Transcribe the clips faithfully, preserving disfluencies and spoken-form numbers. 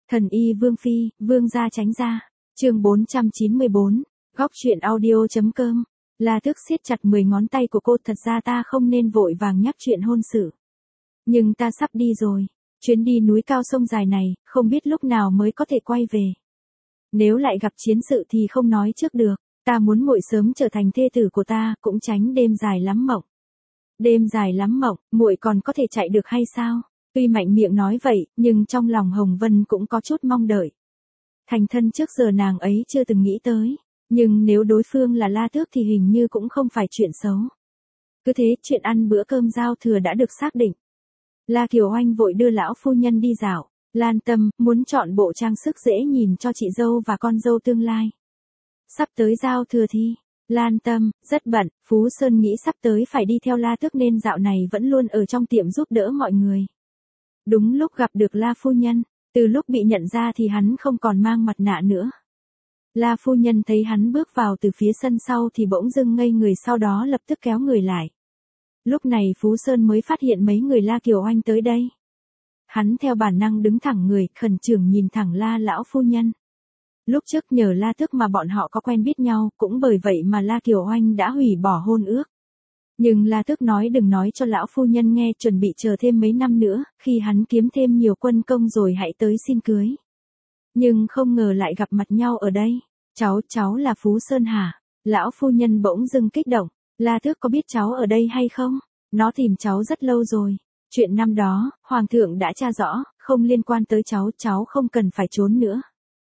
Thần y Vương Phi, Vương gia tránh ra. Chương bốn trăm chín mươi bốn, góc truyện audio.com. La Tước siết chặt mười ngón tay của cô, thật ra ta không nên vội vàng nhắc chuyện hôn sự. Nhưng ta sắp đi rồi, chuyến đi núi cao sông dài này, không biết lúc nào mới có thể quay về. Nếu lại gặp chiến sự thì không nói trước được, ta muốn muội sớm trở thành thê tử của ta, cũng tránh đêm dài lắm mộng. Đêm dài lắm mộng, muội còn có thể chạy được hay sao? Tuy mạnh miệng nói vậy, nhưng trong lòng Hồng Vân cũng có chút mong đợi. Thành thân trước giờ nàng ấy chưa từng nghĩ tới, nhưng nếu đối phương là La Tước thì hình như cũng không phải chuyện xấu. Cứ thế, chuyện ăn bữa cơm giao thừa đã được xác định. La Kiều Oanh vội đưa lão phu nhân đi dạo, Lan Tâm muốn chọn bộ trang sức dễ nhìn cho chị dâu và con dâu tương lai. Sắp tới giao thừa thì, Lan Tâm rất bận, Phú Sơn nghĩ sắp tới phải đi theo La Tước nên dạo này vẫn luôn ở trong tiệm giúp đỡ mọi người. Đúng lúc gặp được La phu nhân, từ lúc bị nhận ra thì hắn không còn mang mặt nạ nữa. La phu nhân thấy hắn bước vào từ phía sân sau thì bỗng dưng ngây người, sau đó lập tức kéo người lại. Lúc này Phú Sơn mới phát hiện mấy người La Kiều Oanh tới đây. Hắn theo bản năng đứng thẳng người, khẩn trương nhìn thẳng La lão phu nhân. Lúc trước nhờ La Tước mà bọn họ có quen biết nhau, cũng bởi vậy mà La Kiều Oanh đã hủy bỏ hôn ước. Nhưng La Tước nói đừng nói cho lão phu nhân nghe, chuẩn bị chờ thêm mấy năm nữa, khi hắn kiếm thêm nhiều quân công rồi hãy tới xin cưới. Nhưng không ngờ lại gặp mặt nhau ở đây. Cháu, cháu là Phú Sơn hả? Lão phu nhân bỗng dưng kích động. La Tước có biết cháu ở đây hay không? Nó tìm cháu rất lâu rồi. Chuyện năm đó, Hoàng thượng đã tra rõ, không liên quan tới cháu, cháu không cần phải trốn nữa.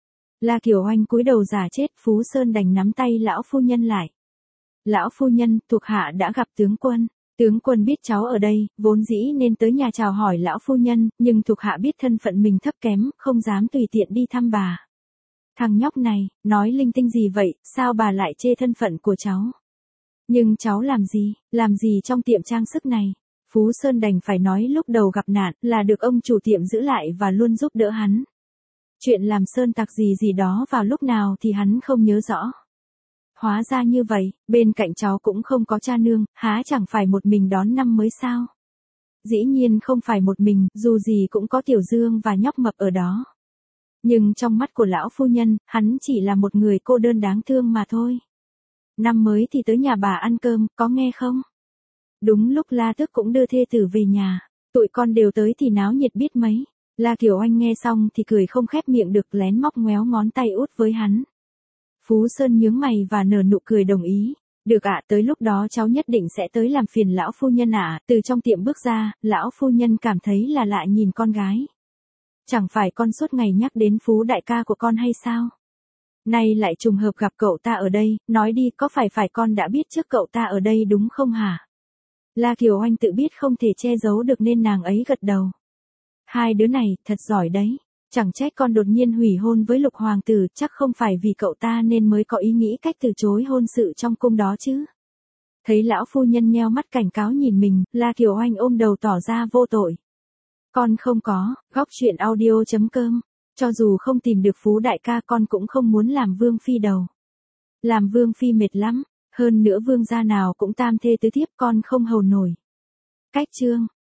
La Kiều Oanh cúi đầu giả chết, Phú Sơn đành nắm tay lão phu nhân lại. Lão phu nhân, thuộc hạ đã gặp tướng quân. Tướng quân biết cháu ở đây, vốn dĩ nên tới nhà chào hỏi lão phu nhân, nhưng thuộc hạ biết thân phận mình thấp kém, không dám tùy tiện đi thăm bà. Thằng nhóc này, nói linh tinh gì vậy, sao bà lại chê thân phận của cháu? Nhưng cháu làm gì, làm gì trong tiệm trang sức này? Phú Sơn đành phải nói lúc đầu gặp nạn là được ông chủ tiệm giữ lại và luôn giúp đỡ hắn. Chuyện làm sơn tặc gì gì đó vào lúc nào thì hắn không nhớ rõ. Hóa ra như vậy, bên cạnh cháu cũng không có cha nương, há chẳng phải một mình đón năm mới sao? Dĩ nhiên không phải một mình, dù gì cũng có Tiểu Dương và nhóc mập ở đó. Nhưng trong mắt của lão phu nhân, hắn chỉ là một người cô đơn đáng thương mà thôi. Năm mới thì tới nhà bà ăn cơm, có nghe không? Đúng lúc La Tước cũng đưa thê tử về nhà, tụi con đều tới thì náo nhiệt biết mấy. La Kiều Oanh nghe xong thì cười không khép miệng được, lén móc ngoéo ngón tay út với hắn. Phú Sơn nhướng mày và nở nụ cười đồng ý. Được ạ, tới lúc đó cháu nhất định sẽ tới làm phiền lão phu nhân ạ. Từ trong tiệm bước ra, lão phu nhân cảm thấy là lạ nhìn con gái. Chẳng phải con suốt ngày nhắc đến Phú đại ca của con hay sao? Nay lại trùng hợp gặp cậu ta ở đây, nói đi, có phải phải con đã biết trước cậu ta ở đây đúng không hả? La Kiều Oanh tự biết không thể che giấu được nên nàng ấy gật đầu. Hai đứa này, thật giỏi đấy. Chẳng trách con đột nhiên hủy hôn với Lục hoàng tử, chắc không phải vì cậu ta nên mới có ý nghĩ cách từ chối hôn sự trong cung đó chứ. Thấy lão phu nhân nheo mắt cảnh cáo nhìn mình, La Kiều Oanh ôm đầu tỏ ra vô tội. Con không có, góc truyện audio.com. Cho dù không tìm được Phú đại ca, con cũng không muốn làm vương phi đầu. Làm vương phi mệt lắm, hơn nữa vương gia nào cũng tam thê tứ thiếp, con không hầu nổi. Cách chương